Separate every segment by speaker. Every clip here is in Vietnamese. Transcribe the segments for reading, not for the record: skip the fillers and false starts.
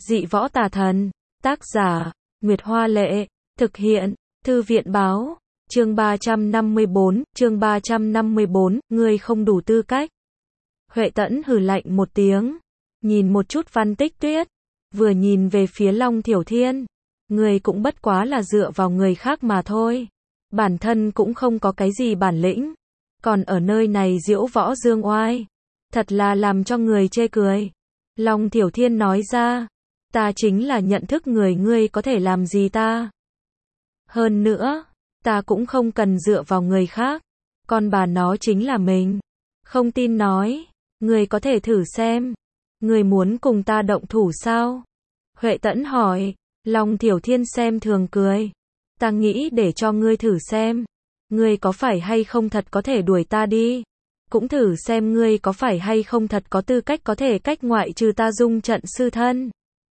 Speaker 1: Dị võ tà thần. Tác giả, Nguyệt Hoa Lệ. Thực hiện, Thư viện Báo. Chương 354, ngươi không đủ tư cách. Huệ Tẫn hừ lạnh một tiếng. Nhìn một chút Văn Tích Tuyết. Vừa nhìn về phía Long Thiểu Thiên. Ngươi cũng bất quá là dựa vào người khác mà thôi. Bản thân cũng không có cái gì bản lĩnh. Còn ở nơi này diễu võ dương oai. Thật là làm cho người chê cười. Long Thiểu Thiên nói ra. Ta chính là nhận thức người ngươi có thể làm gì ta. Hơn nữa, ta cũng không cần dựa vào người khác. Con bà nó chính là mình. Không tin nói, ngươi có thể thử xem. Ngươi muốn cùng ta động thủ sao? Huệ Tẫn hỏi. Long Thiểu Thiên xem thường cười. Ta nghĩ để cho ngươi thử xem. Ngươi có phải hay không thật có thể đuổi ta đi. Cũng thử xem ngươi có phải hay không thật có tư cách có thể cách ngoại trừ ta dung trận sư thân.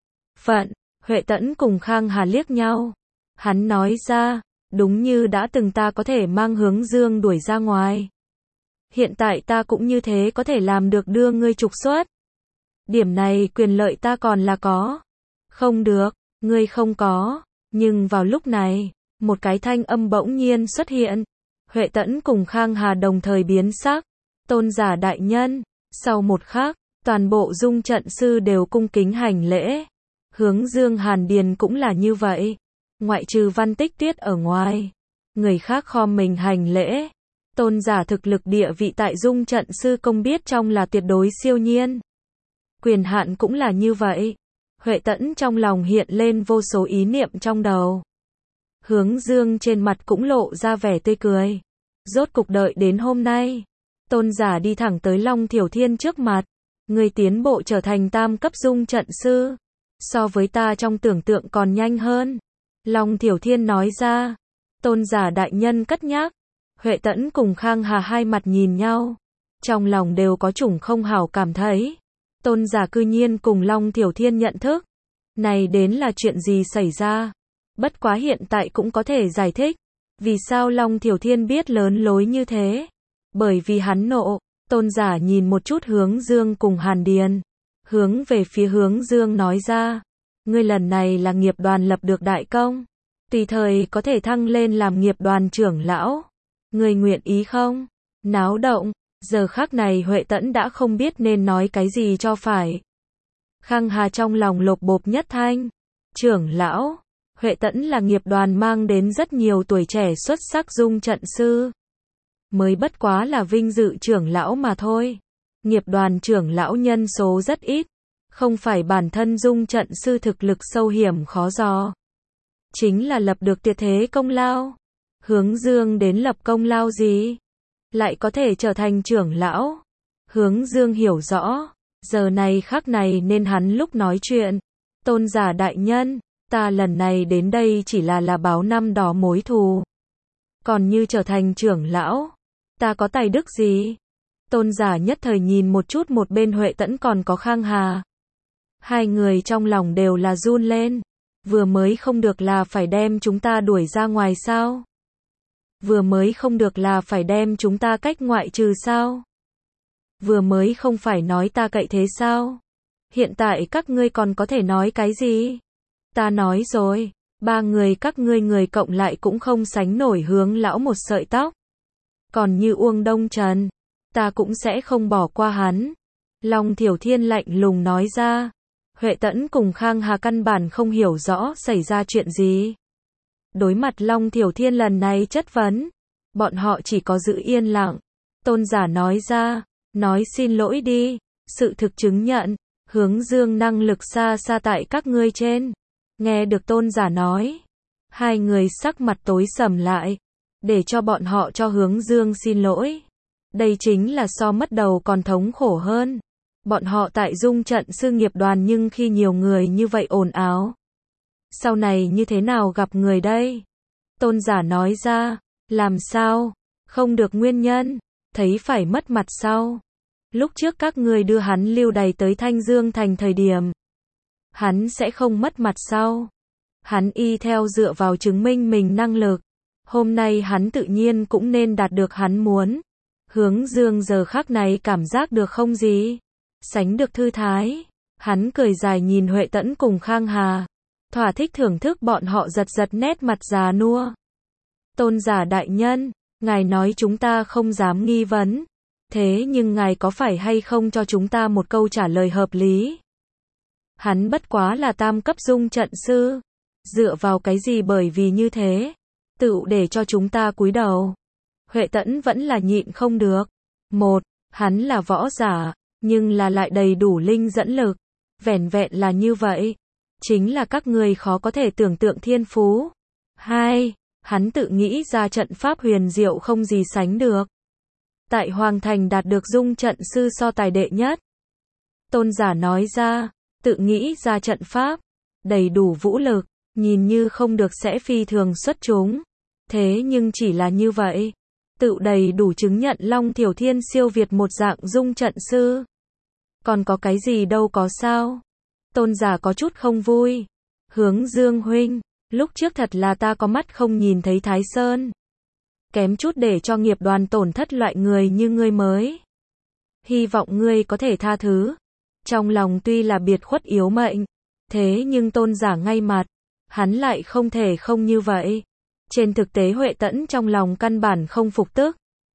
Speaker 1: Phận, Huệ Tẫn cùng Khang Hà liếc nhau. Hắn nói ra, đúng như đã từng ta có thể mang Hướng Dương đuổi ra ngoài. Hiện tại ta cũng như thế có thể làm được đưa ngươi trục xuất. Điểm này quyền lợi ta còn là có. Không được, ngươi không có. Nhưng vào lúc này, một cái thanh âm bỗng nhiên xuất hiện. Huệ Tẫn cùng Khang Hà đồng thời biến sắc. Tôn giả đại nhân. Sau một khắc, toàn bộ dung trận sư đều cung kính hành lễ. Hướng Dương Hàn Điền cũng là như vậy. Ngoại trừ Văn Tích Tuyết ở ngoài. Người khác khom mình hành lễ. Tôn giả thực lực địa vị tại dung trận sư công biết trong là tuyệt đối siêu nhiên. Quyền hạn cũng là như vậy. Huệ Tẫn trong lòng hiện lên vô số ý niệm trong đầu. Hướng Dương trên mặt cũng lộ ra vẻ tươi cười. Rốt cục đợi đến hôm nay. Tôn giả đi thẳng tới Long Thiểu Thiên trước mặt. Người tiến bộ trở thành tam cấp dung trận sư. So với ta trong tưởng tượng còn nhanh hơn. Long Thiểu Thiên nói ra. Tôn giả đại nhân cất nhắc. Huệ Tẫn cùng Khang Hà hai mặt nhìn nhau. Trong lòng đều có chủng không hảo cảm thấy. Tôn giả cư nhiên cùng Long Thiểu Thiên nhận thức. Này đến là chuyện gì xảy ra? Bất quá hiện tại cũng có thể giải thích. Vì sao Long Thiểu Thiên biết lớn lối như thế? Bởi vì hắn nộ. Tôn giả nhìn một chút Hướng Dương cùng Hàn Điền. Hướng về phía Hướng Dương nói ra. Ngươi lần này là nghiệp đoàn lập được đại công. Tùy thời có thể thăng lên làm nghiệp đoàn trưởng lão. Ngươi nguyện ý không? Náo động. Giờ khắc này Huệ Tẫn đã không biết nên nói cái gì cho phải. Khang Hà trong lòng lột bột nhất thanh. Trưởng lão. Huệ Tẫn là nghiệp đoàn mang đến rất nhiều tuổi trẻ xuất sắc dung trận sư. Mới bất quá là vinh dự trưởng lão mà thôi. Nghiệp đoàn trưởng lão nhân số rất ít. Không phải bản thân dung trận sư thực lực sâu hiểm khó dò. Chính là lập được tuyệt thế công lao. Hướng Dương đến lập công lao gì? Lại có thể trở thành trưởng lão. Hướng Dương hiểu rõ. Giờ này khắc này nên hắn lúc nói chuyện. Tôn giả đại nhân. Ta lần này đến đây chỉ là báo năm đó mối thù. Còn như trở thành trưởng lão. Ta có tài đức gì? Tôn giả nhất thời nhìn một chút một bên Huệ Tẫn còn có Khang Hà. Hai người trong lòng đều là run lên. Vừa mới không được là phải đem chúng ta đuổi ra ngoài sao? Vừa mới không được là phải đem chúng ta cách ngoại trừ sao? Vừa mới không phải nói ta cậy thế sao? Hiện tại các ngươi còn có thể nói cái gì? Ta nói rồi, ba người các ngươi người cộng lại cũng không sánh nổi Hướng lão một sợi tóc. Còn như Uông Đông Trần, ta cũng sẽ không bỏ qua hắn. Long Thiểu Thiên lạnh lùng nói ra. Huệ Tẫn cùng Khang Hà căn bản không hiểu rõ xảy ra chuyện gì. Đối mặt Long Thiểu Thiên lần này chất vấn, bọn họ chỉ có giữ yên lặng. Tôn giả nói ra, nói xin lỗi đi, sự thực chứng nhận, Hướng Dương năng lực xa xa tại các ngươi trên. Nghe được tôn giả nói, hai người sắc mặt tối sầm lại, để cho bọn họ cho Hướng Dương xin lỗi. Đây chính là so mất đầu còn thống khổ hơn. Bọn họ tại dung trận sư nghiệp đoàn nhưng khi nhiều người như vậy ồn ào. Sau này như thế nào gặp người đây? Tôn giả nói ra, làm sao? Không được nguyên nhân, thấy phải mất mặt sau. Lúc trước các ngươi đưa hắn lưu đày tới Thanh Dương thành thời điểm. Hắn sẽ không mất mặt sau. Hắn y theo dựa vào chứng minh mình năng lực. Hôm nay hắn tự nhiên cũng nên đạt được hắn muốn. Hướng Dương giờ khắc này cảm giác được không gì? Sánh được thư thái. Hắn cười dài nhìn Huệ Tẫn cùng Khang Hà, thỏa thích thưởng thức bọn họ giật giật nét mặt già nua. Tôn giả đại nhân, ngài nói chúng ta không dám nghi vấn, thế nhưng ngài có phải hay không cho chúng ta một câu trả lời hợp lý? Hắn bất quá là tam cấp dung trận sư, dựa vào cái gì bởi vì như thế, tự để cho chúng ta cúi đầu? Huệ Tẫn vẫn là nhịn không được. Một, hắn là võ giả, nhưng là lại đầy đủ linh dẫn lực. Vẻn vẹn là như vậy, chính là các người khó có thể tưởng tượng thiên phú. Hai, hắn tự nghĩ ra trận pháp huyền diệu không gì sánh được. Tại Hoàng Thành đạt được dung trận sư so tài đệ nhất. Tôn giả nói ra, tự nghĩ ra trận pháp, đầy đủ vũ lực, nhìn như không được sẽ phi thường xuất chúng. Thế nhưng chỉ là như vậy, tự đầy đủ chứng nhận Long Thiểu Thiên siêu việt một dạng dung trận sư. Còn có cái gì đâu có sao? Tôn giả có chút không vui. Hướng Dương huynh, lúc trước thật là ta có mắt không nhìn thấy Thái Sơn. Kém chút để cho nghiệp đoàn tổn thất loại người như ngươi mới. Hy vọng ngươi có thể tha thứ. Trong lòng tuy là biệt khuất yếu mệnh, thế nhưng tôn giả ngay mặt, hắn lại không thể không như vậy. Trên thực tế Huệ Tẫn trong lòng căn bản không phục tức.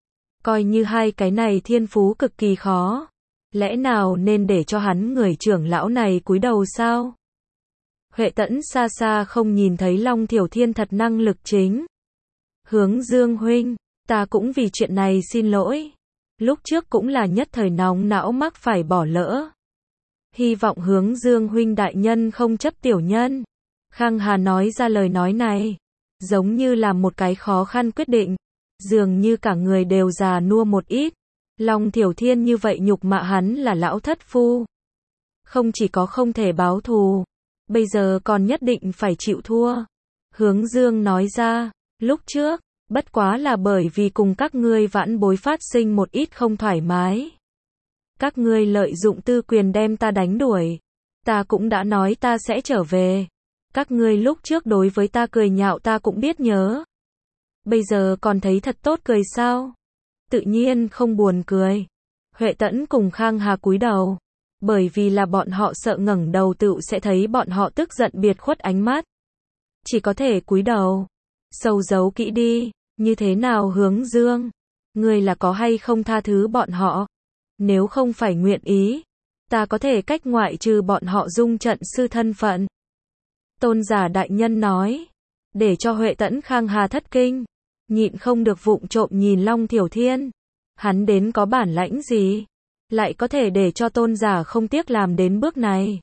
Speaker 1: Coi như hai cái này thiên phú cực kỳ khó. Lẽ nào nên để cho hắn người trưởng lão này cúi đầu sao? Huệ Tẫn xa xa không nhìn thấy Long Thiểu Thiên thật năng lực chính. Hướng Dương huynh, ta cũng vì chuyện này xin lỗi. Lúc trước cũng là nhất thời nóng não mắc phải bỏ lỡ. Hy vọng Hướng Dương huynh đại nhân không chấp tiểu nhân. Khang Hà nói ra lời nói này, giống như là một cái khó khăn quyết định, dường như cả người đều già nua một ít. Long Thiểu Thiên như vậy nhục mạ hắn là lão thất phu. Không chỉ có không thể báo thù, bây giờ còn nhất định phải chịu thua. Hướng Dương nói ra, lúc trước, bất quá là bởi vì cùng các ngươi vãn bối phát sinh một ít không thoải mái. Các ngươi lợi dụng tư quyền đem ta đánh đuổi. Ta cũng đã nói ta sẽ trở về. Các ngươi lúc trước đối với ta cười nhạo ta cũng biết nhớ. Bây giờ còn thấy thật tốt cười sao? Tự nhiên không buồn cười. Huệ Tẫn cùng Khang Hà cúi đầu, bởi vì là bọn họ sợ ngẩng đầu tựu sẽ thấy bọn họ tức giận biệt khuất ánh mắt. Chỉ có thể cúi đầu, sâu giấu kỹ đi. Như thế nào Hướng Dương? Ngươi là có hay không tha thứ bọn họ? Nếu không phải nguyện ý, ta có thể cách ngoại trừ bọn họ dung trận sư thân phận. Tôn giả đại nhân nói, để cho Huệ Tẫn Khang Hà thất kinh, nhịn không được vụng trộm nhìn Long Thiểu Thiên. Hắn đến có bản lãnh gì? Lại có thể để cho tôn giả không tiếc làm đến bước này.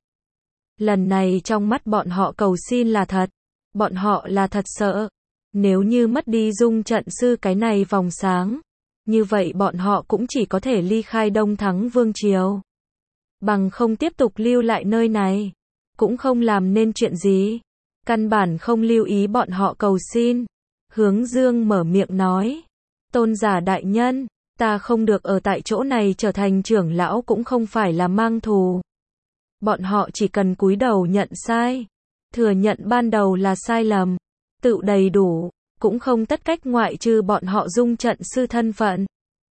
Speaker 1: Lần này trong mắt bọn họ cầu xin là thật. Bọn họ là thật sợ. Nếu như mất đi dung trận sư cái này vòng sáng, như vậy bọn họ cũng chỉ có thể ly khai Đông Thắng Vương Triều. Bằng không tiếp tục lưu lại nơi này, cũng không làm nên chuyện gì. Căn bản không lưu ý bọn họ cầu xin. Hướng Dương mở miệng nói, tôn giả đại nhân, ta không được ở tại chỗ này trở thành trưởng lão cũng không phải là mang thù. Bọn họ chỉ cần cúi đầu nhận sai, thừa nhận ban đầu là sai lầm, tự đầy đủ, cũng không tất cách ngoại trừ bọn họ dung trận sư thân phận.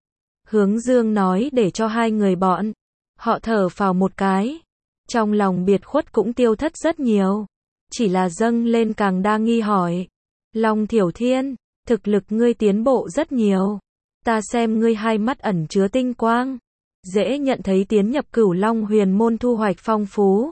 Speaker 1: Hướng Dương nói để cho hai người bọn họ thở phào một cái, trong lòng biệt khuất cũng tiêu thất rất nhiều, chỉ là dâng lên càng đa nghi hỏi. Long Thiểu Thiên, thực lực ngươi tiến bộ rất nhiều. Ta xem ngươi hai mắt ẩn chứa tinh quang. Dễ nhận thấy tiến nhập Cửu Long huyền môn thu hoạch phong phú.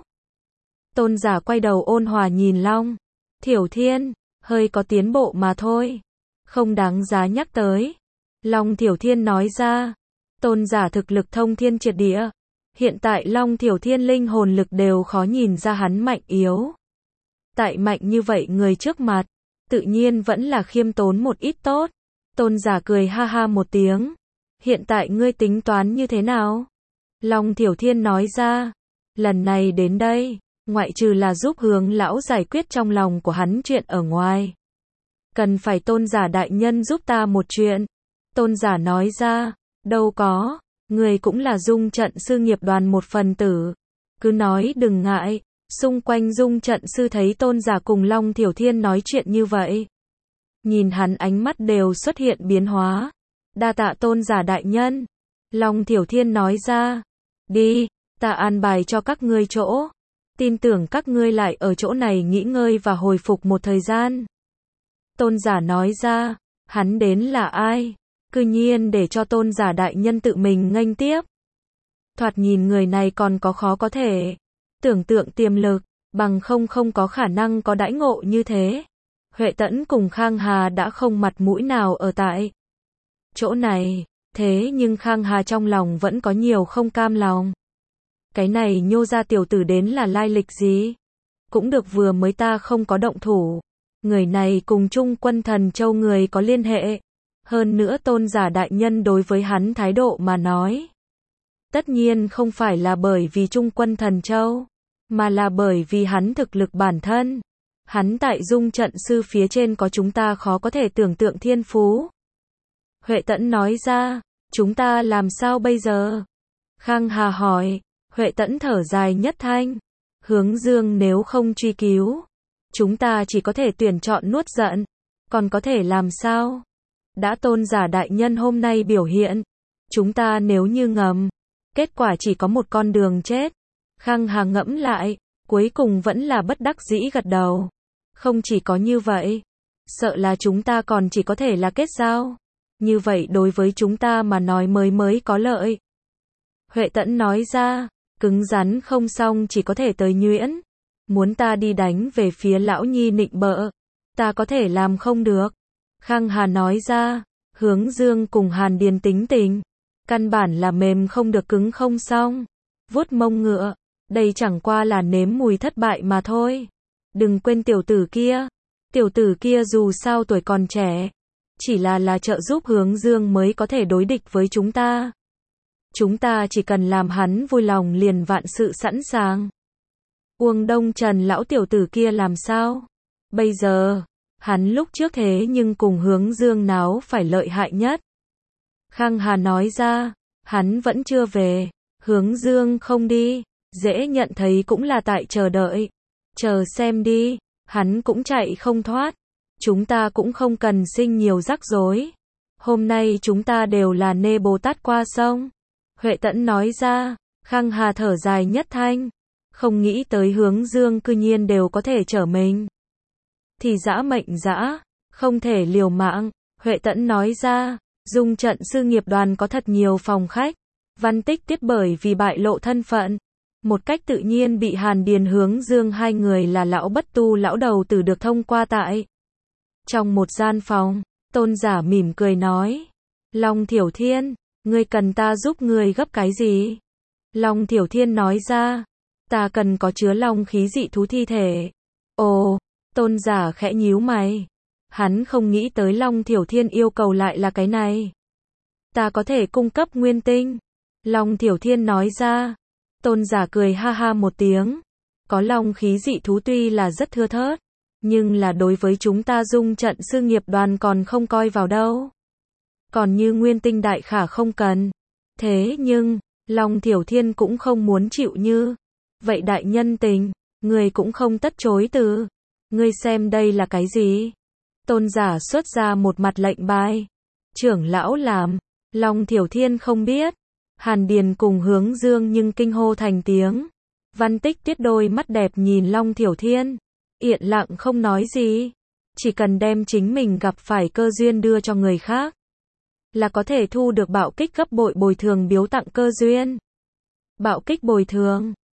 Speaker 1: Tôn giả quay đầu ôn hòa nhìn Long Thiểu Thiên, hơi có tiến bộ mà thôi. Không đáng giá nhắc tới. Long Thiểu Thiên nói ra. Tôn giả thực lực thông thiên triệt địa. Hiện tại Long Thiểu Thiên linh hồn lực đều khó nhìn ra hắn mạnh yếu. Tại mạnh như vậy người trước mặt, tự nhiên vẫn là khiêm tốn một ít tốt. Tôn giả cười ha ha một tiếng. Hiện tại ngươi tính toán như thế nào? Long Thiểu Thiên nói ra. Lần này đến đây, ngoại trừ là giúp Hướng lão giải quyết trong lòng của hắn chuyện ở ngoài. Cần phải tôn giả đại nhân giúp ta một chuyện. Tôn giả nói ra. Đâu có, người cũng là dung trận sư nghiệp đoàn một phần tử. Cứ nói đừng ngại. Xung quanh dung trận sư thấy tôn giả cùng Long Thiểu Thiên nói chuyện như vậy. Nhìn hắn ánh mắt đều xuất hiện biến hóa. Đa tạ tôn giả đại nhân. Long Thiểu Thiên nói ra. Đi, Ta an bài cho các ngươi chỗ. Tin tưởng các ngươi lại ở chỗ này nghỉ ngơi và hồi phục một thời gian. Tôn giả nói ra, hắn đến là ai? Cư nhiên để cho tôn giả đại nhân tự mình nghênh tiếp. Thoạt nhìn người này còn khó có thể tưởng tượng tiềm lực, bằng không có khả năng có đãi ngộ như thế. Huệ Tẫn cùng Khang Hà đã không mặt mũi nào ở tại chỗ này, thế nhưng Khang Hà trong lòng vẫn có nhiều không cam lòng. Cái này nhô ra tiểu tử đến là lai lịch gì? Cũng được, vừa mới ta không có động thủ. Người này cùng Trung Quân Thần Châu người có liên hệ. Hơn nữa tôn giả đại nhân đối với hắn thái độ mà nói. Tất nhiên không phải là bởi vì Trung Quân Thần Châu, mà là bởi vì hắn thực lực bản thân. Hắn tại dung trận sư phía trên có chúng ta khó có thể tưởng tượng thiên phú. Huệ Tẫn nói ra, chúng ta làm sao bây giờ? Khang Hà hỏi. Huệ Tẫn thở dài nhất thanh. Hướng Dương nếu không truy cứu, chúng ta chỉ có thể tuyển chọn nuốt giận. Còn có thể làm sao? Đã tôn giả đại nhân hôm nay biểu hiện, chúng ta nếu như ngầm, kết quả chỉ có một con đường chết. Khang Hà ngẫm lại, cuối cùng vẫn là bất đắc dĩ gật đầu. Không chỉ có như vậy, sợ là chúng ta còn chỉ có thể là kết giao. Như vậy đối với chúng ta mà nói mới có lợi. Huệ Tẫn nói ra, cứng rắn không xong chỉ có thể tới nhuyễn. Muốn ta đi đánh về phía lão nhi nịnh bợ, ta có thể làm không được. Khang Hà nói ra, Hướng Dương cùng Hàn Điền tính tình, căn bản là mềm không được cứng không xong. Vuốt mông ngựa, đây chẳng qua là nếm mùi thất bại mà thôi. Đừng quên tiểu tử kia dù sao tuổi còn trẻ, chỉ là trợ giúp Hướng Dương mới có thể đối địch với chúng ta. Chúng ta chỉ cần làm hắn vui lòng liền vạn sự sẵn sàng. Uông Đông Trần lão tiểu tử kia làm sao? Bây giờ, hắn lúc trước thế nhưng cùng Hướng Dương náo phải lợi hại nhất. Khang Hà nói ra, hắn vẫn chưa về. Hướng Dương không đi, dễ nhận thấy cũng là tại chờ đợi. Chờ xem đi, hắn cũng chạy không thoát. Chúng ta cũng không cần sinh nhiều rắc rối. Hôm nay chúng ta đều là nê Bồ Tát qua sông. Huệ Tẫn nói ra. Khang Hà thở dài nhất thanh. Không nghĩ tới Hướng Dương cư nhiên đều có thể trở mình. Thì dã mệnh dã, không thể liều mạng. Huệ Tẫn nói ra. Dung trận sư nghiệp đoàn có thật nhiều phòng khách. Văn Tích Tiết bởi vì bại lộ thân phận, một cách tự nhiên bị Hàn Điền Hướng Dương hai người là lão bất tu lão đầu tử được thông qua tại. Trong một gian phòng, tôn giả mỉm cười nói. Long Thiểu Thiên, ngươi cần ta giúp ngươi gấp cái gì? Long Thiểu Thiên nói ra. Ta cần có chứa long khí dị thú thi thể. Ồ, tôn giả khẽ nhíu mày. Hắn không nghĩ tới Long Thiểu Thiên yêu cầu lại là cái này. Ta có thể cung cấp nguyên tinh. Long Thiểu Thiên nói ra. Tôn giả cười ha ha một tiếng. Có long khí dị thú tuy là rất thưa thớt, nhưng là đối với chúng ta dung trận sư nghiệp đoàn còn không coi vào đâu. Còn như nguyên tinh đại khả không cần. Thế nhưng, Long Thiểu Thiên cũng không muốn chịu như vậy đại nhân tình, người cũng không tất chối từ. Ngươi xem đây là cái gì? Tôn giả xuất ra một mặt lệnh bài. Trưởng lão làm. Long Thiểu Thiên không biết. Hàn Điền cùng Hướng Dương nhưng kinh hô thành tiếng. Văn Tích Tiết đôi mắt đẹp nhìn Long Thiểu Thiên. Yên lặng không nói gì. Chỉ cần đem chính mình gặp phải cơ duyên đưa cho người khác, là có thể thu được bạo kích gấp bội bồi thường biếu tặng cơ duyên. Bạo kích bồi thường.